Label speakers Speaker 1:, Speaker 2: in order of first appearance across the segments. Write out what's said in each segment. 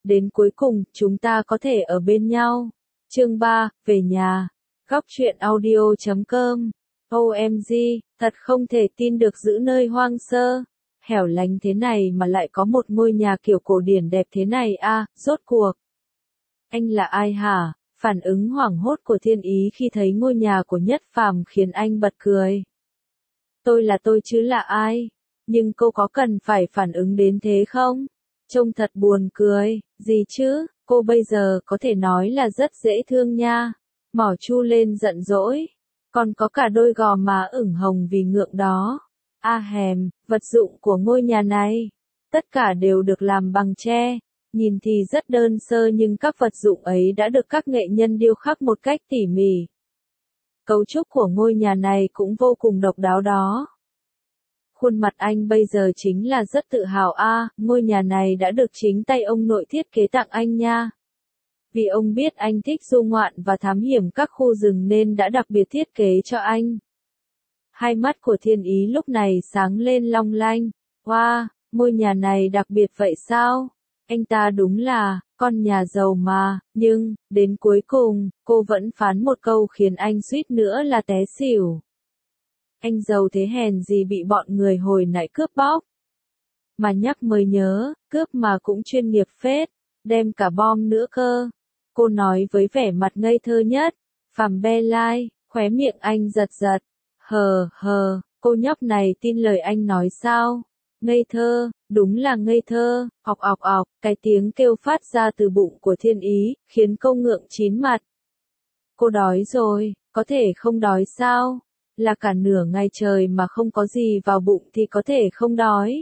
Speaker 1: đến cuối cùng, chúng ta có thể ở bên nhau. Chương 3, về nhà. Góc truyện audio.com. OMG, thật không thể tin được giữ nơi hoang sơ, hẻo lánh thế này mà lại có một ngôi nhà kiểu cổ điển đẹp thế này a, rốt cuộc. Anh là ai hả? Phản ứng hoảng hốt của Thiên Ý khi thấy ngôi nhà của Nhất Phàm khiến anh bật cười. Tôi là tôi chứ là ai? Nhưng cô có cần phải phản ứng đến thế không? Trông thật buồn cười, gì chứ, cô bây giờ có thể nói là rất dễ thương nha. Mỏ Chu lên giận dỗi, còn có cả đôi gò má ửng hồng vì ngượng đó. A hèm, vật dụng của ngôi nhà này, tất cả đều được làm bằng tre. Nhìn thì rất đơn sơ nhưng các vật dụng ấy đã được các nghệ nhân điêu khắc một cách tỉ mỉ. Cấu trúc của ngôi nhà này cũng vô cùng độc đáo đó. Khuôn mặt anh bây giờ chính là rất tự hào ngôi nhà này đã được chính tay ông nội thiết kế tặng anh nha. Vì ông biết anh thích du ngoạn và thám hiểm các khu rừng nên đã đặc biệt thiết kế cho anh. Hai mắt của Thiên Ý lúc này sáng lên long lanh. Wow, ngôi nhà này đặc biệt vậy sao? Anh ta đúng là, con nhà giàu mà, nhưng, đến cuối cùng, cô vẫn phán một câu khiến anh suýt nữa là té xỉu. Anh giàu thế hèn gì bị bọn người hồi nãy cướp bóc. Mà nhắc mới nhớ, cướp mà cũng chuyên nghiệp phết, đem cả bom nữa cơ. Cô nói với vẻ mặt ngây thơ nhất. Phàm be lai, khóe miệng anh giật giật. Hờ, cô nhóc này tin lời anh nói sao? Ngây thơ, đúng là ngây thơ, ọc, cái tiếng kêu phát ra từ bụng của Thiên Ý, khiến cô ngượng chín mặt. Cô đói rồi, có thể không đói sao? Là cả nửa ngày trời mà không có gì vào bụng thì có thể không đói.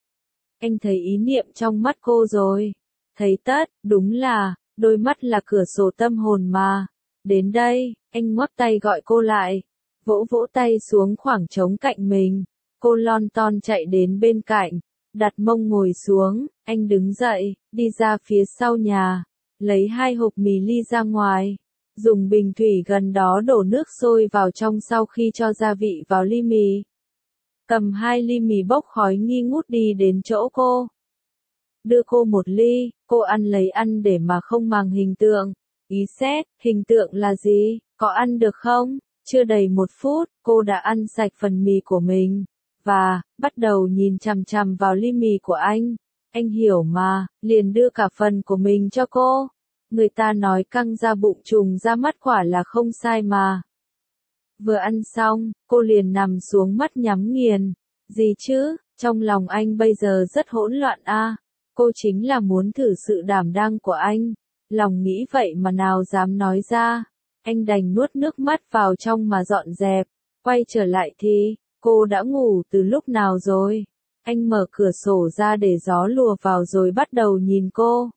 Speaker 1: Anh thấy ý niệm trong mắt cô rồi. Thấy tất, đúng là, đôi mắt là cửa sổ tâm hồn mà. Đến đây, anh ngoắc tay gọi cô lại. Vỗ tay xuống khoảng trống cạnh mình. Cô lon ton chạy đến bên cạnh, đặt mông ngồi xuống, anh đứng dậy, đi ra phía sau nhà, lấy 2 hộp mì ly ra ngoài, dùng bình thủy gần đó đổ nước sôi vào trong sau khi cho gia vị vào ly mì. Cầm 2 ly mì bốc khói nghi ngút đi đến chỗ cô. Đưa cô một ly, cô ăn lấy ăn để mà không màng hình tượng. Ý xét, hình tượng là gì, có ăn được không? Chưa đầy 1 phút, cô đã ăn sạch phần mì của mình. Và, bắt đầu nhìn chằm chằm vào ly mì của anh. Anh hiểu mà, liền đưa cả phần của mình cho cô. Người ta nói căng ra bụng trùng ra mắt quả là không sai mà. Vừa ăn xong, cô liền nằm xuống mắt nhắm nghiền. Gì chứ, trong lòng anh bây giờ rất hỗn loạn Cô chính là muốn thử sự đảm đang của anh. Lòng nghĩ vậy mà nào dám nói ra. Anh đành nuốt nước mắt vào trong mà dọn dẹp. Quay trở lại thì, cô đã ngủ từ lúc nào rồi? Anh mở cửa sổ ra để gió lùa vào rồi bắt đầu nhìn cô.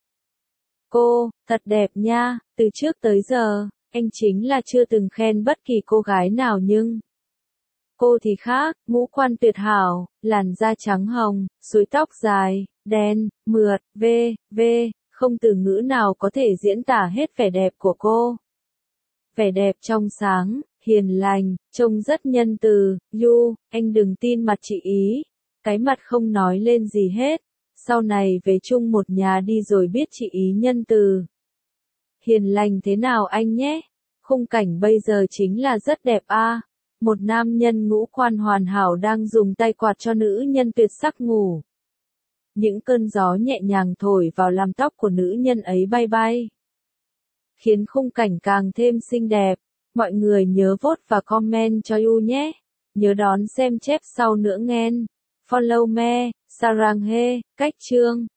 Speaker 1: Cô, thật đẹp nha, từ trước tới giờ, anh chính là chưa từng khen bất kỳ cô gái nào nhưng... Cô thì khác, ngũ quan tuyệt hảo, làn da trắng hồng, suối tóc dài, đen, mượt, không từ ngữ nào có thể diễn tả hết vẻ đẹp của cô. Vẻ đẹp trong sáng, hiền lành, trông rất nhân từ, anh đừng tin mặt chị Ý. Cái mặt không nói lên gì hết. Sau này về chung một nhà đi rồi biết chị Ý nhân từ. Hiền lành thế nào anh nhé? Khung cảnh bây giờ chính là rất đẹp Một nam nhân ngũ quan hoàn hảo đang dùng tay quạt cho nữ nhân tuyệt sắc ngủ. Những cơn gió nhẹ nhàng thổi vào làm tóc của nữ nhân ấy bay bay. Khiến khung cảnh càng thêm xinh đẹp. Mọi người nhớ vote và comment cho nhé. Nhớ đón xem chép sau nữa nghe. Follow me, Sarang he, cách chương.